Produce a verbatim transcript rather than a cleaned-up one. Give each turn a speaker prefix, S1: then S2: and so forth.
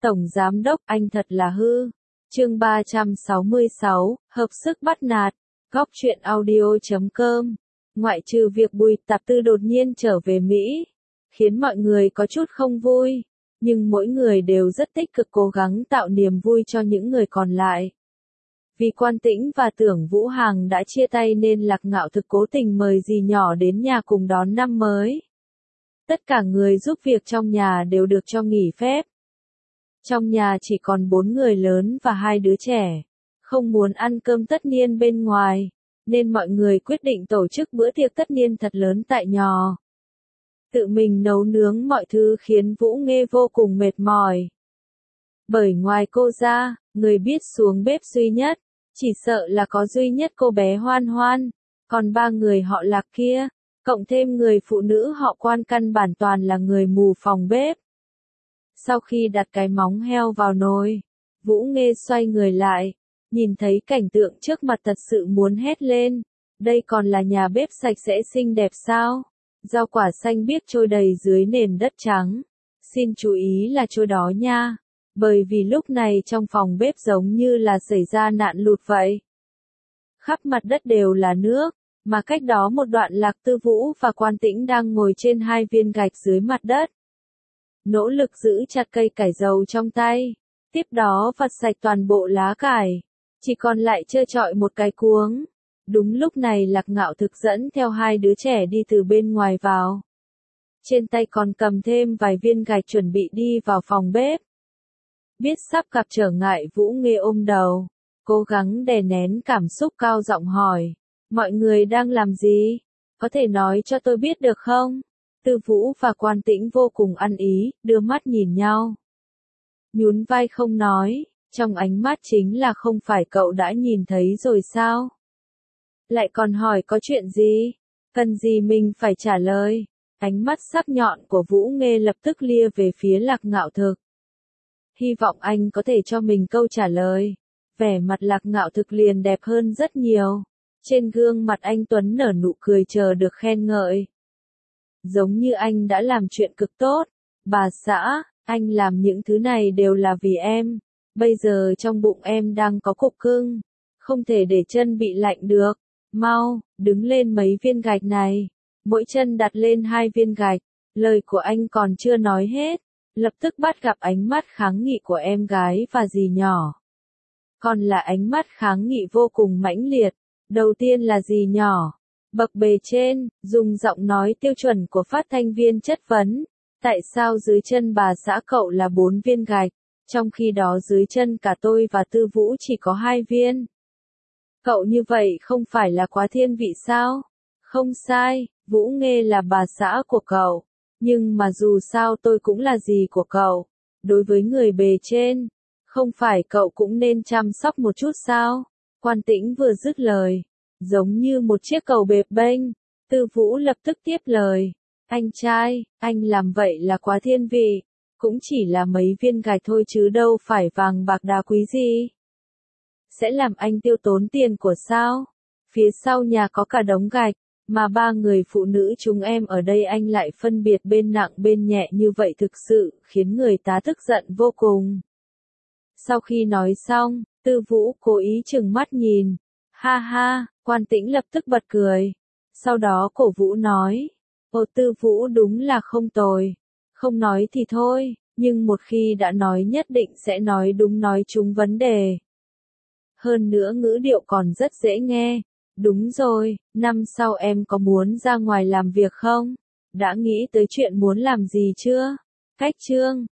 S1: Tổng Giám Đốc, anh thật là hư. Chương ba trăm sáu mươi sáu, hợp sức bắt nạt. Góc truyện audio chấm com. Ngoại trừ việc Bùi Tạp Tư đột nhiên trở về Mỹ, khiến mọi người có chút không vui, nhưng mỗi người đều rất tích cực cố gắng tạo niềm vui cho những người còn lại. Vì Quan Tĩnh và Tưởng Vũ Hằng đã chia tay nên Lạc Ngạo Thực cố tình mời dì nhỏ đến nhà cùng đón năm mới. Tất cả người giúp việc trong nhà đều được cho nghỉ phép. Trong nhà chỉ còn bốn người lớn và hai đứa trẻ, không muốn ăn cơm tất niên bên ngoài, nên mọi người quyết định tổ chức bữa tiệc tất niên thật lớn tại nhà. Tự mình nấu nướng mọi thứ khiến Vũ Nghê vô cùng mệt mỏi. Bởi ngoài cô ra, người biết xuống bếp duy nhất, chỉ sợ là có duy nhất cô bé Hoan Hoan, còn ba người họ Lạc kia, cộng thêm người phụ nữ họ Quan căn bản toàn là người mù phòng bếp. Sau khi đặt cái móng heo vào nồi, Vũ Nghê xoay người lại, nhìn thấy cảnh tượng trước mặt thật sự muốn hét lên. Đây còn là nhà bếp sạch sẽ xinh đẹp sao? Rau quả xanh biếc trôi đầy dưới nền đất trắng. Xin chú ý là trôi đó nha. Bởi vì lúc này trong phòng bếp giống như là xảy ra nạn lụt vậy. Khắp mặt đất đều là nước, mà cách đó một đoạn Lạc Tư Vũ và Quan Tĩnh đang ngồi trên hai viên gạch dưới mặt đất. Nỗ lực giữ chặt cây cải dầu trong tay, tiếp đó vặt sạch toàn bộ lá cải, chỉ còn lại trơ trọi một cái cuống. Đúng lúc này Lạc Ngạo Thực dẫn theo hai đứa trẻ đi từ bên ngoài vào. Trên tay còn cầm thêm vài viên gạch chuẩn bị đi vào phòng bếp. Biết sắp gặp trở ngại, Vũ Nghê ôm đầu, cố gắng đè nén cảm xúc cao giọng hỏi, mọi người đang làm gì? Có thể nói cho tôi biết được không? Tư Vũ và Quan Tĩnh vô cùng ăn ý, đưa mắt nhìn nhau. Nhún vai không nói, trong ánh mắt chính là không phải cậu đã nhìn thấy rồi sao? Lại còn hỏi có chuyện gì? Cần gì mình phải trả lời? Ánh mắt sắc nhọn của Vũ Nghê lập tức lia về phía Lạc Ngạo Thực. Hy vọng anh có thể cho mình câu trả lời. Vẻ mặt Lạc Ngạo Thực liền đẹp hơn rất nhiều. Trên gương mặt anh tuấn nở nụ cười chờ được khen ngợi. Giống như anh đã làm chuyện cực tốt. Bà xã, anh làm những thứ này đều là vì em. Bây giờ trong bụng em đang có cục cưng. Không thể để chân bị lạnh được. Mau, đứng lên mấy viên gạch này. Mỗi chân đặt lên hai viên gạch. Lời của anh còn chưa nói hết. Lập tức bắt gặp ánh mắt kháng nghị của em gái và dì nhỏ. Còn là ánh mắt kháng nghị vô cùng mãnh liệt. Đầu tiên là dì nhỏ. Bậc bề trên, dùng giọng nói tiêu chuẩn của phát thanh viên chất vấn. Tại sao dưới chân bà xã cậu là bốn viên gạch, trong khi đó dưới chân cả tôi và Tư Vũ chỉ có hai viên? Cậu như vậy không phải là quá thiên vị sao? Không sai, Vũ Nghê là bà xã của cậu. Nhưng mà dù sao tôi cũng là dì của cậu. Đối với người bề trên, không phải cậu cũng nên chăm sóc một chút sao? Quan Tĩnh vừa dứt lời, giống như một chiếc cầu bập bênh. Tư Vũ lập tức tiếp lời. Anh trai, anh làm vậy là quá thiên vị. Cũng chỉ là mấy viên gạch thôi chứ đâu phải vàng bạc đá quý gì. Sẽ làm anh tiêu tốn tiền của sao? Phía sau nhà có cả đống gạch. Mà ba người phụ nữ chúng em ở đây anh lại phân biệt bên nặng bên nhẹ như vậy thực sự khiến người ta tức giận vô cùng. Sau khi nói xong, Tư Vũ cố ý trừng mắt nhìn. Ha ha, Quan Tĩnh lập tức bật cười. Sau đó cổ vũ nói. Ồ, Tư Vũ đúng là không tồi. Không nói thì thôi, nhưng một khi đã nói nhất định sẽ nói đúng nói trúng vấn đề. Hơn nữa ngữ điệu còn rất dễ nghe. Đúng rồi, năm sau em có muốn ra ngoài làm việc không? Đã nghĩ tới chuyện muốn làm gì chưa? Cách chương